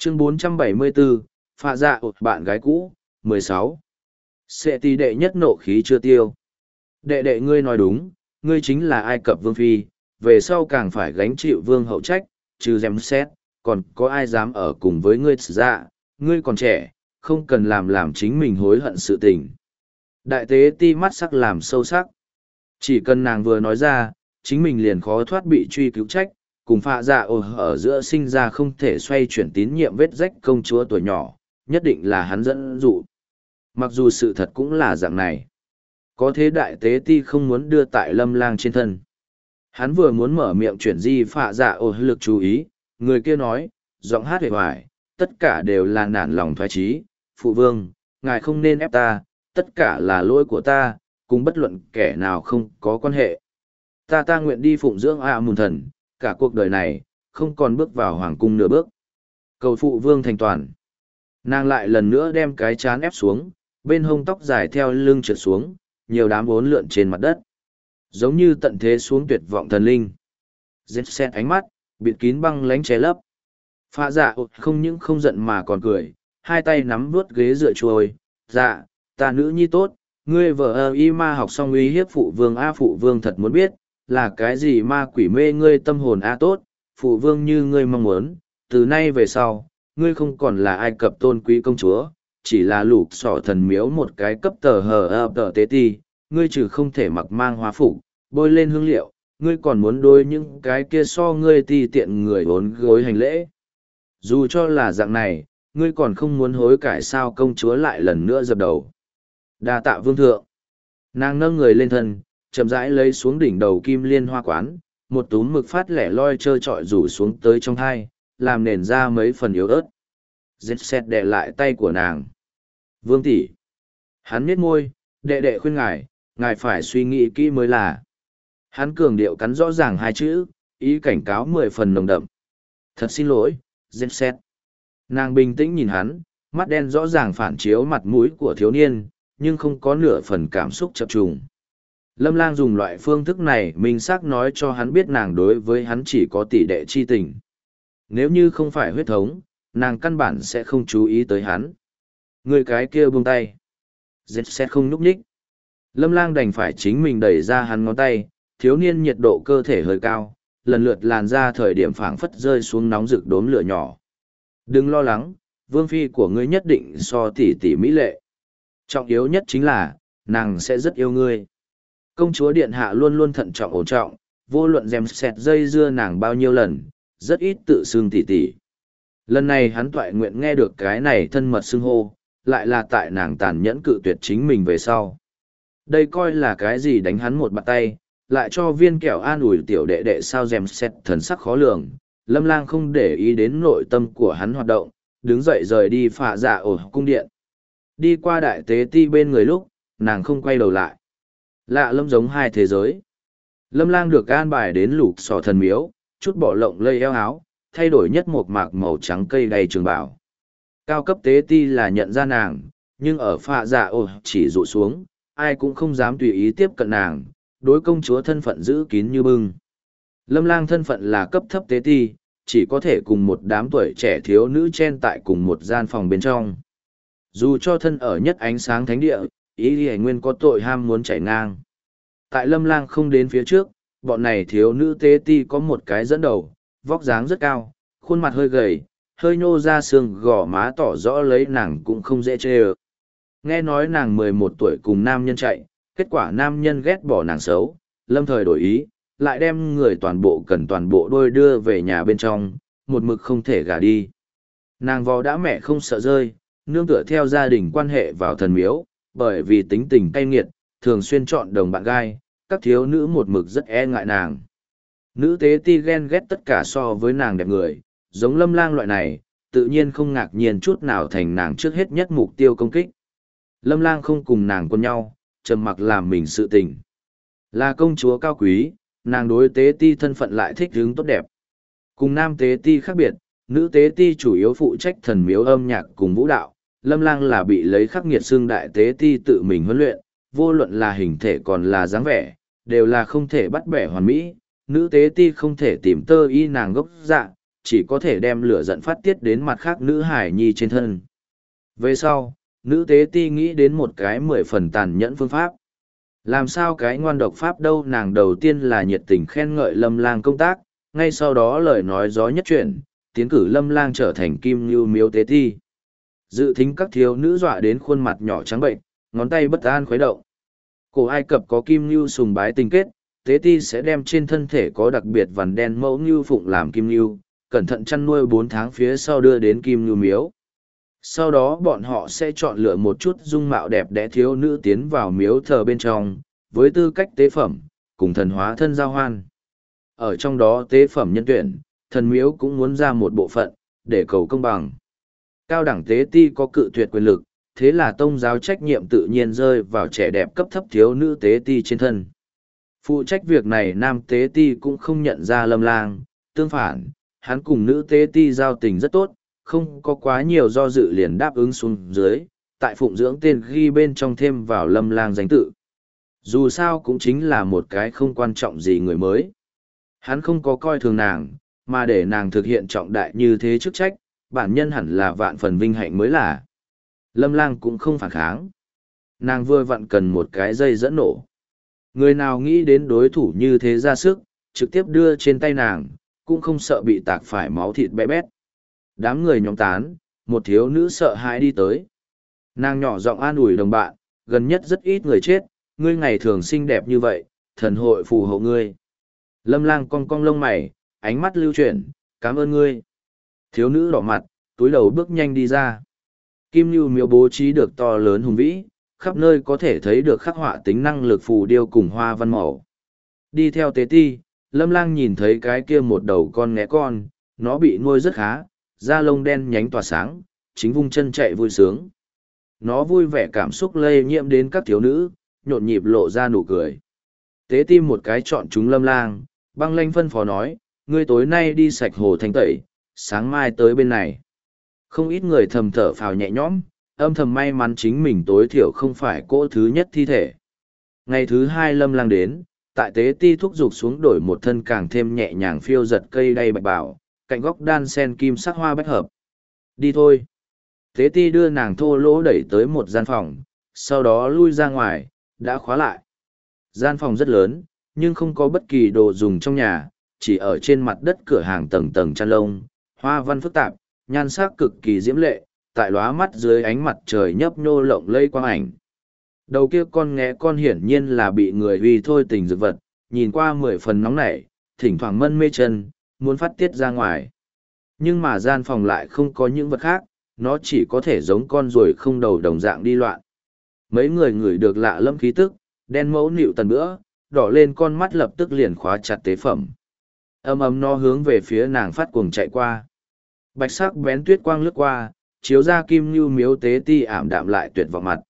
Chương 474, Phạ Dạ bạn gái cũ, 16. Sệ tỷ đệ nhất nộ khí chưa tiêu. Đệ đệ ngươi nói đúng, ngươi chính là Ai Cập vương phi, về sau càng phải gánh chịu vương hậu trách, trừ dèm xét, còn có ai dám ở cùng với ngươi dạ, ngươi còn trẻ, không cần làm chính mình hối hận sự tình. Đại tế ti mắt sắc làm sâu sắc. Chỉ cần nàng vừa nói ra, chính mình liền khó thoát bị truy cứu trách, cùng Phạ Dạ ở giữa sinh ra không thể xoay chuyển tín nhiệm vết rách công chúa tuổi nhỏ, nhất định là hắn dẫn dụ. Mặc dù sự thật cũng là dạng này. Có thế đại tế ti không muốn đưa tại Lâm Lang trên thân. Hắn vừa muốn mở miệng chuyển di Phạ Dạ lực chú ý, người kia nói, giọng hát hề hoài, tất cả đều là nản lòng thoái trí. Phụ vương, ngài không nên ép ta, tất cả là lỗi của ta, cùng bất luận kẻ nào không có quan hệ. Ta nguyện đi phụng dưỡng Mùn thần, cả cuộc đời này, không còn bước vào hoàng cung nửa bước. Cầu phụ vương thành toàn. Nàng lại lần nữa đem cái chán ép xuống, bên hông tóc dài theo lưng trượt xuống, nhiều đám bốn lượn trên mặt đất. Giống như tận thế xuống tuyệt vọng thần linh. Dết xét ánh mắt, bịt kín băng lánh che lấp. Phạ Dạ không những không giận mà còn cười, hai tay nắm vuốt ghế dựa chuôi. Dạ, ta nữ nhi tốt, ngươi vợ y ma học xong uy hiếp phụ vương phụ vương thật muốn biết, là cái gì ma quỷ mê ngươi tâm hồn tốt, phụ vương như ngươi mong muốn, từ nay về sau, ngươi không còn là Ai Cập tôn quý công chúa, chỉ là lục sỏ thần miếu một cái cấp tờ tế ti, ngươi trừ không thể mặc mang hóa phục, bôi lên hương liệu, ngươi còn muốn đôi những cái kia so ngươi ti tiện người bốn gối hành lễ. Dù cho là dạng này, ngươi còn không muốn hối cải sao công chúa lại lần nữa dập đầu. Đa tạ vương thượng. Nàng nâng người lên thân, chậm rãi lấy xuống đỉnh đầu kim liên hoa quán, một túm mực phát lẻ loi trơ trọi rủ xuống tới trong hai, làm nền ra mấy phần yếu ớt. Dết xét đè lại tay của nàng. Vương tỷ. Hắn nhếch môi, đệ đệ khuyên ngài phải suy nghĩ kỹ mới là. Hắn cường điệu cắn rõ ràng hai chữ, ý cảnh cáo 10 phần nồng đậm. Thật xin lỗi, Dết xét. Nàng bình tĩnh nhìn hắn, mắt đen rõ ràng phản chiếu mặt mũi của thiếu niên, nhưng không có nửa phần cảm xúc chập trùng. Lâm Lang dùng loại phương thức này minh xác nói cho hắn biết nàng đối với hắn chỉ có tỷ đệ chi tình. Nếu như không phải huyết thống, nàng căn bản sẽ không chú ý tới hắn. Người cái kia buông tay. Dết xét không núp nhích. Lâm Lang đành phải chính mình đẩy ra hắn ngón tay, thiếu niên nhiệt độ cơ thể hơi cao, lần lượt làn ra thời điểm phảng phất rơi xuống nóng rực đốm lửa nhỏ. Đừng lo lắng, vương phi của ngươi nhất định so tỷ tỷ mỹ lệ. Trọng yếu nhất chính là, nàng sẽ rất yêu ngươi. Công chúa điện hạ luôn luôn thận trọng ổn trọng, vô luận dèm xẹt dây dưa nàng bao nhiêu lần, rất ít tự xưng tỷ tỷ. Lần này hắn toại nguyện nghe được cái này thân mật xưng hô, lại là tại nàng tàn nhẫn cự tuyệt chính mình về sau. Đây coi là cái gì đánh hắn một bàn tay, lại cho viên kẹo an ủi tiểu đệ đệ sao dèm xẹt thần sắc khó lường. Lâm Lang không để ý đến nội tâm của hắn hoạt động, đứng dậy rời đi Phạ Dạ cung điện. Đi qua đại tế ti bên người lúc, nàng không quay đầu lại. Lạ lâm giống hai thế giới. Lâm Lang được an bài đến lục sò thần miếu, chút bỏ lộng lây eo áo, thay đổi nhất một mạc màu trắng cây đầy trường bảo. Cao cấp tế ti là nhận ra nàng, nhưng ở Phạ Dạ chỉ dụ xuống, ai cũng không dám tùy ý tiếp cận nàng, đối công chúa thân phận giữ kín như bưng. Lâm Lang thân phận là cấp thấp tế ti, chỉ có thể cùng một đám tuổi trẻ thiếu nữ chen tại cùng một gian phòng bên trong. Dù cho thân ở nhất ánh sáng thánh địa, ý hề nguyên có tội ham muốn chảy ngang. Tại Lâm Lang không đến phía trước, bọn này thiếu nữ tế ti có một cái dẫn đầu, vóc dáng rất cao, khuôn mặt hơi gầy, hơi nhô ra xương gò má tỏ rõ lấy nàng cũng không dễ chê ơ. Nghe nói nàng 11 tuổi cùng nam nhân chạy, kết quả nam nhân ghét bỏ nàng xấu, lâm thời đổi ý, lại đem người toàn bộ đôi đưa về nhà bên trong, một mực không thể gả đi. Nàng vò đã mẹ không sợ rơi, nương tựa theo gia đình quan hệ vào thần miếu, bởi vì tính tình cay nghiệt, thường xuyên chọn đồng bạn gai, các thiếu nữ một mực rất e ngại nàng. Nữ tế ti ghen ghét tất cả so với nàng đẹp người, giống Lâm Lang loại này, tự nhiên không ngạc nhiên chút nào thành nàng trước hết nhất mục tiêu công kích. Lâm Lang không cùng nàng quân nhau, trầm mặc làm mình sự tình. Là công chúa cao quý, nàng đối tế ti thân phận lại thích hướng tốt đẹp. Cùng nam tế ti khác biệt, nữ tế ti chủ yếu phụ trách thần miếu âm nhạc cùng vũ đạo. Lâm Lang là bị lấy khắc nghiệt xương đại tế ti tự mình huấn luyện, vô luận là hình thể còn là dáng vẻ, đều là không thể bắt bẻ hoàn mỹ. Nữ tế ti không thể tìm tơ y nàng gốc dạng, chỉ có thể đem lửa giận phát tiết đến mặt khác nữ hải nhi trên thân. Về sau, nữ tế ti nghĩ đến một cái 10 phần tàn nhẫn phương pháp. Làm sao cái ngoan độc pháp đâu, nàng đầu tiên là nhiệt tình khen ngợi Lâm Lang công tác, ngay sau đó lời nói gió nhất chuyển, tiến cử Lâm Lang trở thành kim như miếu tế ti. Dự thính các thiếu nữ dọa đến khuôn mặt nhỏ trắng bệnh, ngón tay bất an khuấy động. Cổ Ai Cập có kim như sùng bái tình kết, tế ti sẽ đem trên thân thể có đặc biệt vằn đen mẫu như phụng làm kim như, cẩn thận chăn nuôi 4 tháng phía sau đưa đến kim như miếu. Sau đó bọn họ sẽ chọn lựa một chút dung mạo đẹp đẽ thiếu nữ tiến vào miếu thờ bên trong, với tư cách tế phẩm, cùng thần hóa thân giao hoan. Ở trong đó tế phẩm nhân tuyển, thần miếu cũng muốn ra một bộ phận, để cầu công bằng. Cao đẳng tế ti có cự tuyệt quyền lực, thế là tông giáo trách nhiệm tự nhiên rơi vào trẻ đẹp cấp thấp thiếu nữ tế ti trên thân. Phụ trách việc này nam tế ti cũng không nhận ra Lâm Lang, tương phản, hắn cùng nữ tế ti giao tình rất tốt, không có quá nhiều do dự liền đáp ứng xuống dưới, tại phụng dưỡng tên ghi bên trong thêm vào Lâm Lang danh tự. Dù sao cũng chính là một cái không quan trọng gì người mới. Hắn không có coi thường nàng, mà để nàng thực hiện trọng đại như thế chức trách, bản nhân hẳn là vạn phần vinh hạnh mới là. Lâm Lang cũng không phản kháng. Nàng vừa vặn cần một cái dây dẫn nổ. Người nào nghĩ đến đối thủ như thế ra sức, trực tiếp đưa trên tay nàng, cũng không sợ bị tạc phải máu thịt bé bét. Đám người nhóm tán, một thiếu nữ sợ hãi đi tới. Nàng nhỏ giọng an ủi đồng bạn, gần nhất rất ít người chết, ngươi ngày thường xinh đẹp như vậy, thần hội phù hộ ngươi. Lâm Lang cong cong lông mày, ánh mắt lưu chuyển, cảm ơn ngươi. Thiếu nữ đỏ mặt, túi đầu bước nhanh đi ra. Kim Nhu miếu bố trí được to lớn hùng vĩ, khắp nơi có thể thấy được khắc họa tính năng lực phù điêu cùng hoa văn màu. Đi theo tế ti, Lâm Lang nhìn thấy cái kia một đầu con nghé con, nó bị nuôi rất khá, da lông đen nhánh tỏa sáng, chính vung chân chạy vui sướng. Nó vui vẻ cảm xúc lây nhiễm đến các thiếu nữ, nhộn nhịp lộ ra nụ cười. Tế ti một cái chọn chúng Lâm Lang, băng lanh phân phó nói, ngươi tối nay đi sạch hồ thanh tẩy, sáng mai tới bên này. Không ít người thầm thở phào nhẹ nhõm, âm thầm may mắn chính mình tối thiểu không phải cỗ thứ nhất thi thể. Ngày thứ 2 Lâm Lang đến, tại tế ti thúc giục xuống đổi một thân càng thêm nhẹ nhàng phiêu giật cây đay bạch bảo, cạnh góc đan sen kim sắc hoa bách hợp. Đi thôi. Tế ti đưa nàng thô lỗ đẩy tới một gian phòng, sau đó lui ra ngoài, đã khóa lại. Gian phòng rất lớn, nhưng không có bất kỳ đồ dùng trong nhà, chỉ ở trên mặt đất cửa hàng tầng tầng chăn lông, hoa văn phức tạp, nhan sắc cực kỳ diễm lệ, tại lóa mắt dưới ánh mặt trời nhấp nhô lộng lây quang ảnh. Đầu kia con nghé con hiển nhiên là bị người uy thôi tình dược vật, nhìn qua 10 phần nóng nảy, thỉnh thoảng mân mê chân, muốn phát tiết ra ngoài. Nhưng mà gian phòng lại không có những vật khác, nó chỉ có thể giống con ruồi không đầu đồng dạng đi loạn. Mấy người ngửi được lạ lẫm khí tức, đen mẫu nịu tần bữa, đỏ lên con mắt lập tức liền khóa chặt tế phẩm. Ầm ầm nó hướng về phía nàng phát cuồng chạy qua. Bạch sắc bén tuyết quang lướt qua, chiếu ra kim như miếu tế ti ảm đạm lại tuyệt vọng mặt.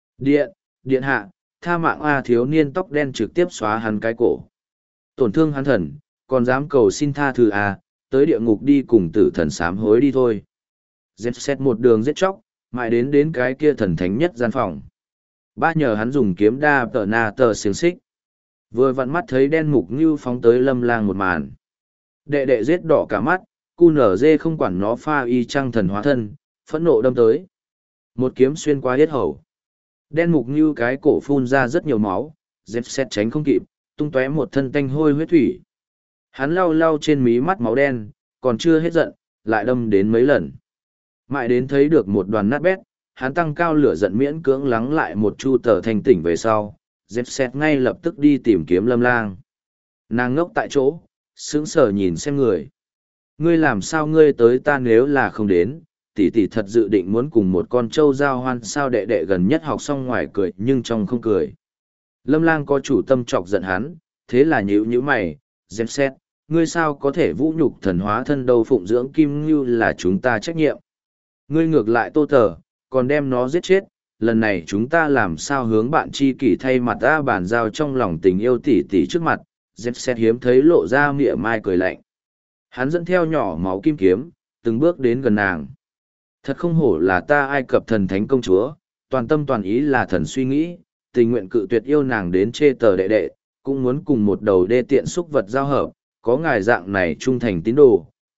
Điện hạ, tha mạng A, thiếu niên tóc đen trực tiếp xóa hắn cái cổ. Tổn thương hắn thần, còn dám cầu xin tha thứ A, tới địa ngục đi cùng tử thần sám hối đi thôi. Dẹp xét một đường giết chóc, mãi đến cái kia thần thánh nhất gian phòng. Ba nhờ hắn dùng kiếm đa tờ na tờ xiềng xích. Vừa vặn mắt thấy đen mục như phóng tới Lâm Lang một màn. Đệ đệ giết đỏ cả mắt, cu nở dê không quản nó pha y trăng thần hóa thân, phẫn nộ đâm tới. Một kiếm xuyên qua hết hầu. Đen mục như cái cổ phun ra rất nhiều máu, dẹp xét tránh không kịp, tung tóe một thân tanh hôi huyết thủy. Hắn lau lau trên mí mắt máu đen, còn chưa hết giận, lại đâm đến mấy lần. Mãi đến thấy được một đoàn nát bét, hắn tăng cao lửa giận miễn cưỡng lắng lại một chu tờ thanh tỉnh về sau, dẹp xét ngay lập tức đi tìm kiếm Lâm Lang. Nàng ngốc tại chỗ, sững sờ nhìn xem người. Ngươi làm sao ngươi tới ta nếu là không đến, tỷ tỷ thật dự định muốn cùng một con trâu giao hoan sao, đệ đệ gần nhất học xong ngoài cười nhưng trong không cười. Lâm Lang có chủ tâm chọc giận hắn, thế là nhíu nhíu mày, dẹp xét, ngươi sao có thể vũ nhục thần hóa thân đâu, phụng dưỡng kim như là chúng ta trách nhiệm. Ngươi ngược lại tô tờ, còn đem nó giết chết, lần này chúng ta làm sao hướng bạn tri kỷ thay mặt ta bàn giao trong lòng tình yêu tỷ tỷ trước mặt, dẹp xét hiếm thấy lộ ra mỉa mai cười lạnh. Hắn dẫn theo nhỏ máu kim kiếm, từng bước đến gần nàng. Thật không hổ là ta Ai Cập thần thánh công chúa, toàn tâm toàn ý là thần suy nghĩ, tình nguyện cự tuyệt yêu nàng đến chê tờ đệ đệ, cũng muốn cùng một đầu đê tiện xúc vật giao hợp, có ngài dạng này trung thành tín đồ,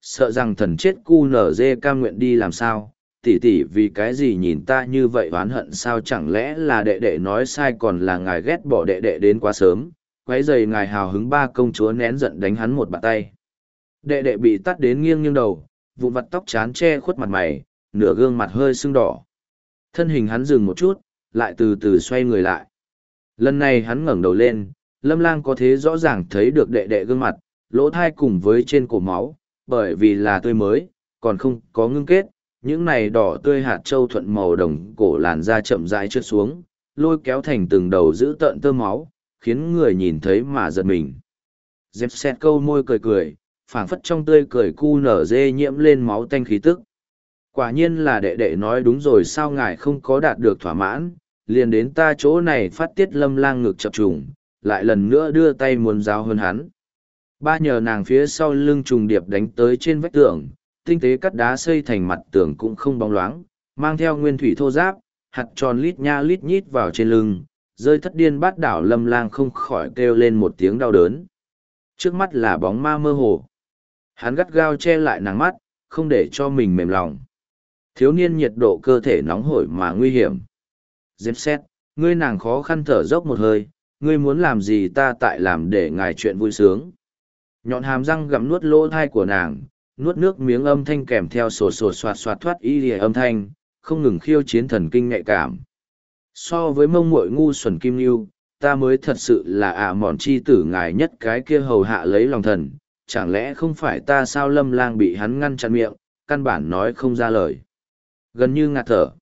sợ rằng thần chết cu nở dê cam nguyện đi làm sao, tỷ tỷ vì cái gì nhìn ta như vậy oán hận sao, chẳng lẽ là đệ đệ nói sai còn là ngài ghét bỏ đệ đệ đến quá sớm, quấy rầy ngài hào hứng. Ba công chúa nén giận đánh hắn một bạt tay. Đệ đệ bị tắt đến nghiêng nghiêng đầu, vụn vặt tóc chán che khuất mặt mày, nửa gương mặt hơi sưng đỏ. Thân hình hắn dừng một chút, lại từ từ xoay người lại. Lần này hắn ngẩng đầu lên, Lâm Lang có thể rõ ràng thấy được đệ đệ gương mặt, lỗ thai cùng với trên cổ máu, bởi vì là tươi mới, còn không có ngưng kết, những này đỏ tươi hạt châu thuận màu đồng cổ làn da chậm rãi trượt xuống, lôi kéo thành từng đầu giữ tợn tơ máu, khiến người nhìn thấy mà giật mình. Dẹp xẹt câu môi cười cười, phảng phất trong tươi cười cu nở dê nhiễm lên máu tanh khí tức. Quả nhiên là đệ đệ nói đúng rồi, sao ngài không có đạt được thỏa mãn, liền đến ta chỗ này phát tiết. Lâm Lang ngực chập trùng, lại lần nữa đưa tay muốn giáo hơn hắn. Ba nhờ nàng phía sau lưng trùng điệp đánh tới trên vách tường, tinh tế cắt đá xây thành mặt tường cũng không bóng loáng, mang theo nguyên thủy thô giáp, hạt tròn lít nha lít nhít vào trên lưng, rơi thất điên bát đảo. Lâm Lang không khỏi kêu lên một tiếng đau đớn. Trước mắt là bóng ma mơ hồ. Hắn gắt gao che lại nàng mắt, không để cho mình mềm lòng. Thiếu niên nhiệt độ cơ thể nóng hổi mà nguy hiểm. Dẹp xét, ngươi. Nàng khó khăn thở dốc một hơi, ngươi muốn làm gì ta tại làm để ngài chuyện vui sướng. Nhọn hàm răng gặm nuốt lỗ thai của nàng, nuốt nước miếng âm thanh kèm theo sột sột soạt soạt thoát y lìa âm thanh, không ngừng khiêu chiến thần kinh nhạy cảm. So với mông muội ngu xuẩn kim lưu, ta mới thật sự là mòn chi tử ngài nhất cái kia hầu hạ lấy lòng thần, chẳng lẽ không phải ta sao? Lâm Lang bị hắn ngăn chặn miệng, căn bản nói không ra lời. Gần như ngạt thở.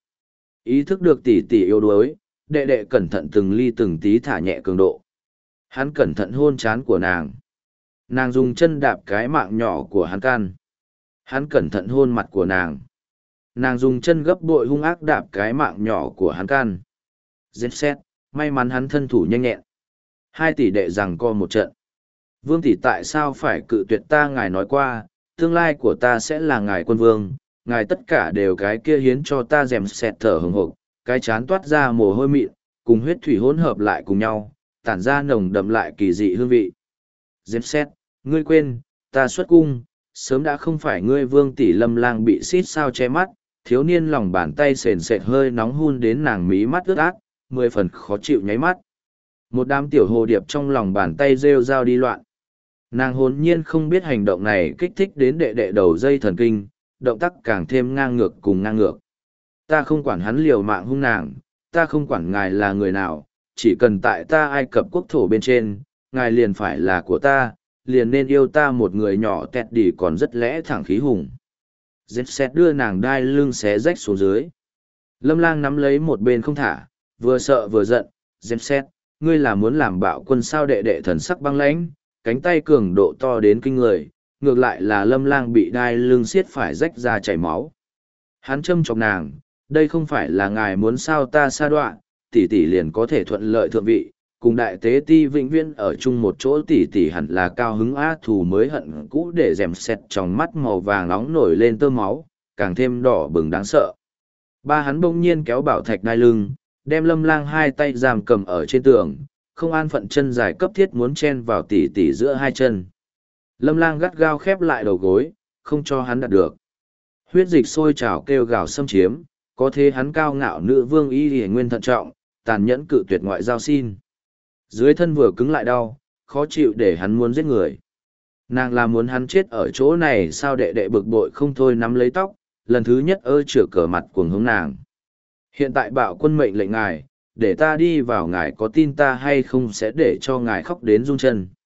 Ý thức được tỷ tỷ yếu đuối, đệ đệ cẩn thận từng ly từng tí thả nhẹ cường độ. Hắn cẩn thận hôn trán của nàng. Nàng dùng chân đạp cái mạng nhỏ của hắn can. Hắn cẩn thận hôn mặt của nàng. Nàng dùng chân gấp bội hung ác đạp cái mạng nhỏ của hắn can. Dẹp xét, may mắn hắn thân thủ nhanh nhẹn. Hai tỷ đệ giằng co một trận. Vương tỷ tại sao phải cự tuyệt ta? Ngài nói qua, tương lai của ta sẽ là ngài quân vương, ngài tất cả đều cái kia hiến cho ta. Dèm xẹt thở hừng hực, cái chán toát ra mồ hôi mịn, cùng huyết thủy hỗn hợp lại cùng nhau, tản ra nồng đậm lại kỳ dị hương vị. Dèm xẹt, ngươi quên, ta xuất cung, sớm đã không phải ngươi vương tỷ. Lâm Lang bị xít sao che mắt, thiếu niên lòng bàn tay sền sệt hơi nóng hun đến nàng mí mắt ướt át, 10 phần khó chịu nháy mắt. Một đám tiểu hồ điệp trong lòng bàn tay rêu rao đi loạn. Nàng hồn nhiên không biết hành động này kích thích đến đệ đệ đầu dây thần kinh, động tác càng thêm ngang ngược cùng ngang ngược. Ta không quản hắn liều mạng hung nàng, ta không quản ngài là người nào, chỉ cần tại ta Ai Cập quốc thổ bên trên, ngài liền phải là của ta, liền nên yêu ta. Một người nhỏ tẹt đỉ còn rất lẽ thẳng khí hùng. Dẹp xét đưa nàng đai lưng xé rách xuống dưới. Lâm Lang nắm lấy một bên không thả, vừa sợ vừa giận. Dẹp xét, ngươi là muốn làm bạo quân sao? Đệ đệ thần sắc băng lãnh, cánh tay cường độ to đến kinh người, ngược lại là Lâm Lang bị đai lưng xiết phải rách ra chảy máu. Hắn châm chọc nàng, đây không phải là ngài muốn sao? Ta sa đọa, tỷ tỷ liền có thể thuận lợi thượng vị, cùng đại tế ti vĩnh viễn ở chung một chỗ. Tỷ tỷ hẳn là cao hứng á thù mới hận cũ. Để dèm xẹt trong mắt màu vàng nóng nổi lên tơ máu, càng thêm đỏ bừng đáng sợ. Ba hắn bỗng nhiên kéo bảo thạch đai lưng, đem Lâm Lang hai tay giam cầm ở trên tường, không an phận chân dài cấp thiết muốn chen vào tỷ tỷ giữa hai chân. Lâm Lang gắt gao khép lại đầu gối, không cho hắn đạt được. Huyết dịch sôi trào kêu gào xâm chiếm, có thế hắn cao ngạo nữ vương y lìa nguyên thận trọng, tàn nhẫn cự tuyệt ngoại giao xin. Dưới thân vừa cứng lại đau, khó chịu để hắn muốn giết người. Nàng là muốn hắn chết ở chỗ này sao? Đệ đệ bực bội không thôi nắm lấy tóc, lần thứ nhất chửa cờ mặt cuồng hướng nàng. Hiện tại bạo quân mệnh lệnh ngài, để ta đi vào, ngài có tin ta hay không sẽ để cho ngài khóc đến rung chân.